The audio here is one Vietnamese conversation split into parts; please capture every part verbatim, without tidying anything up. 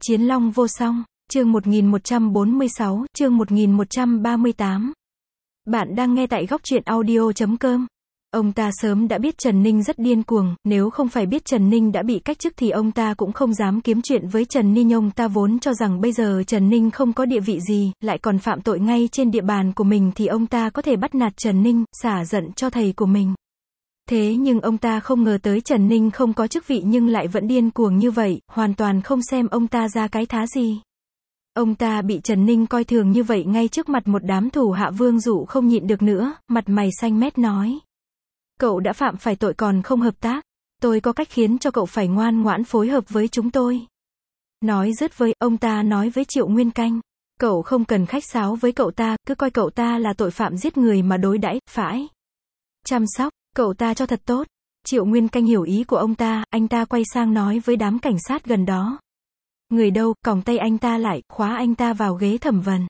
Chiến Long vô song, chương một nghìn một trăm bốn mươi sáu, chương một nghìn một trăm ba mươi tám. Bạn đang nghe tại góc truyện audio chấm com. Ông ta sớm đã biết Trần Ninh rất điên cuồng, nếu không phải biết Trần Ninh đã bị cách chức thì ông ta cũng không dám kiếm chuyện với Trần Ninh. Ông ta vốn cho rằng bây giờ Trần Ninh không có địa vị gì, lại còn phạm tội ngay trên địa bàn của mình thì ông ta có thể bắt nạt Trần Ninh, xả giận cho thầy của mình. Thế nhưng ông ta không ngờ tới Trần Ninh không có chức vị nhưng lại vẫn điên cuồng như vậy, hoàn toàn không xem ông ta ra cái thá gì. Ông ta bị Trần Ninh coi thường như vậy ngay trước mặt một đám thủ hạ. Vương Dụ không nhịn được nữa, mặt mày xanh mét nói. Cậu đã phạm phải tội còn không hợp tác. Tôi có cách khiến cho cậu phải ngoan ngoãn phối hợp với chúng tôi. Nói dứt với, ông ta nói với Triệu Nguyên Canh. Cậu không cần khách sáo với cậu ta, cứ coi cậu ta là tội phạm giết người mà đối đãi, phải chăm sóc cậu ta cho thật tốt. Triệu Nguyên Canh hiểu ý của ông ta, anh ta quay sang nói với đám cảnh sát gần đó. Người đâu, còng tay anh ta lại, khóa anh ta vào ghế thẩm vấn.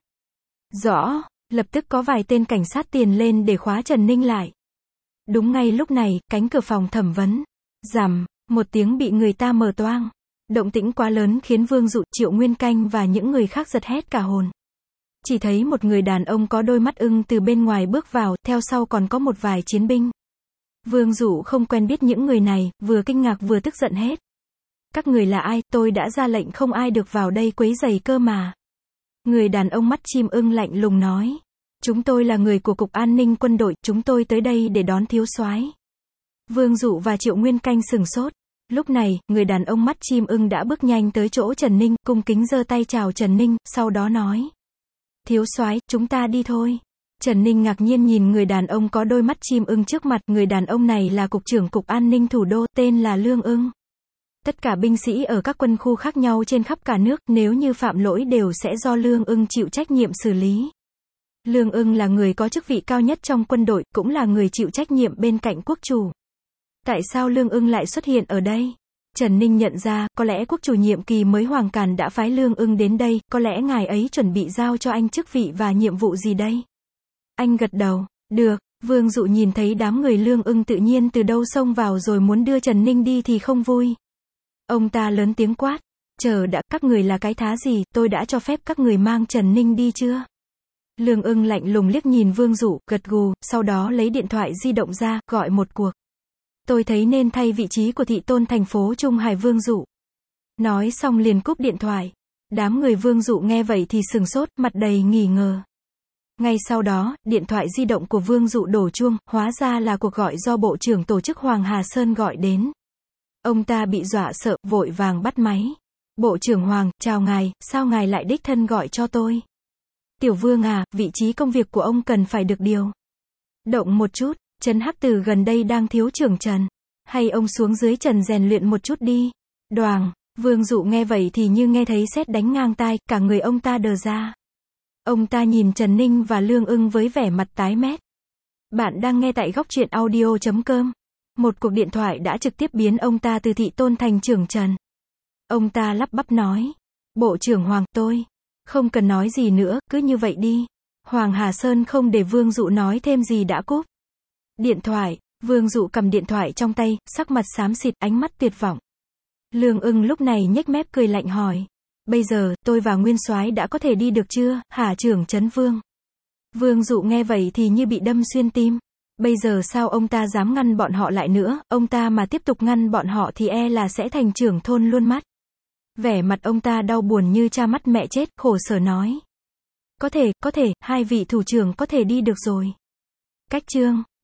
Rõ, lập tức có vài tên cảnh sát tiền lên để khóa Trần Ninh lại. Đúng ngay lúc này, cánh cửa phòng thẩm vấn, rầm, một tiếng bị người ta mở toang. Động tĩnh quá lớn khiến Vương Dụ, Triệu Nguyên Canh và những người khác giật hết cả hồn. Chỉ thấy một người đàn ông có đôi mắt ưng từ bên ngoài bước vào, theo sau còn có một vài chiến binh. Vương Dụ không quen biết những người này, vừa kinh ngạc vừa tức giận hết. Các người là ai, tôi đã ra lệnh không ai được vào đây quấy rầy cơ mà. Người đàn ông mắt chim ưng lạnh lùng nói. Chúng tôi là người của Cục An ninh Quân đội, chúng tôi tới đây để đón thiếu soái. Vương Dụ và Triệu Nguyên Canh sừng sốt. Lúc này, người đàn ông mắt chim ưng đã bước nhanh tới chỗ Trần Ninh, cung kính giơ tay chào Trần Ninh, sau đó nói. Thiếu soái, chúng ta đi thôi. Trần Ninh ngạc nhiên nhìn người đàn ông có đôi mắt chim ưng trước mặt. Người đàn ông này là Cục trưởng Cục An ninh Thủ đô, tên là Lương Ưng. Tất cả binh sĩ ở các quân khu khác nhau trên khắp cả nước, nếu như phạm lỗi đều sẽ do Lương Ưng chịu trách nhiệm xử lý. Lương Ưng là người có chức vị cao nhất trong quân đội, cũng là người chịu trách nhiệm bên cạnh quốc chủ. Tại sao Lương Ưng lại xuất hiện ở đây? Trần Ninh nhận ra, có lẽ quốc chủ nhiệm kỳ mới Hoàng Càn đã phái Lương Ưng đến đây, có lẽ ngài ấy chuẩn bị giao cho anh chức vị và nhiệm vụ gì đây? Anh gật đầu, được. Vương Dụ nhìn thấy đám người Lương Ưng tự nhiên từ đâu xông vào rồi muốn đưa Trần Ninh đi thì không vui. Ông ta lớn tiếng quát, chờ đã, các người là cái thá gì, tôi đã cho phép các người mang Trần Ninh đi chưa? Lương Ưng lạnh lùng liếc nhìn Vương Dụ, gật gù, sau đó lấy điện thoại di động ra, gọi một cuộc. Tôi thấy nên thay vị trí của thị tôn thành phố Trung Hải. Vương Dụ nói xong liền cúp điện thoại. Đám người Vương Dụ nghe vậy thì sừng sốt, mặt đầy nghi ngờ. Ngay sau đó, điện thoại di động của Vương Dụ đổ chuông, hóa ra là cuộc gọi do Bộ trưởng Tổ chức Hoàng Hà Sơn gọi đến. Ông ta bị dọa sợ, vội vàng bắt máy. Bộ trưởng Hoàng, chào ngài, sao ngài lại đích thân gọi cho tôi? Tiểu Vương à, vị trí công việc của ông cần phải được điều động một chút, Trấn Hắc Tử gần đây đang thiếu trưởng Trần. Hay ông xuống dưới Trần rèn luyện một chút đi. Đoàng, Vương Dụ nghe vậy thì như nghe thấy sét đánh ngang tai, cả người ông ta đờ ra. Ông ta nhìn Trần Ninh và Lương Ưng với vẻ mặt tái mét. Bạn đang nghe tại góc truyện audio chấm com. Một cuộc điện thoại đã trực tiếp biến ông ta từ thị tôn thành trưởng Trần. Ông ta lắp bắp nói. Bộ trưởng Hoàng, tôi không cần nói gì nữa, cứ như vậy đi. Hoàng Hà Sơn không để Vương Dụ nói thêm gì đã cúp điện thoại. Vương Dụ cầm điện thoại trong tay, sắc mặt xám xịt, ánh mắt tuyệt vọng. Lương Ưng lúc này nhếch mép cười lạnh hỏi. Bây giờ, tôi và Nguyên soái đã có thể đi được chưa, hả trưởng Trấn Vương? Vương Dụ nghe vậy thì như bị đâm xuyên tim. Bây giờ sao ông ta dám ngăn bọn họ lại nữa, ông ta mà tiếp tục ngăn bọn họ thì e là sẽ thành trưởng thôn luôn mắt. Vẻ mặt ông ta đau buồn như cha mất mẹ chết, khổ sở nói. Có thể, có thể, hai vị thủ trưởng có thể đi được rồi. Cách chương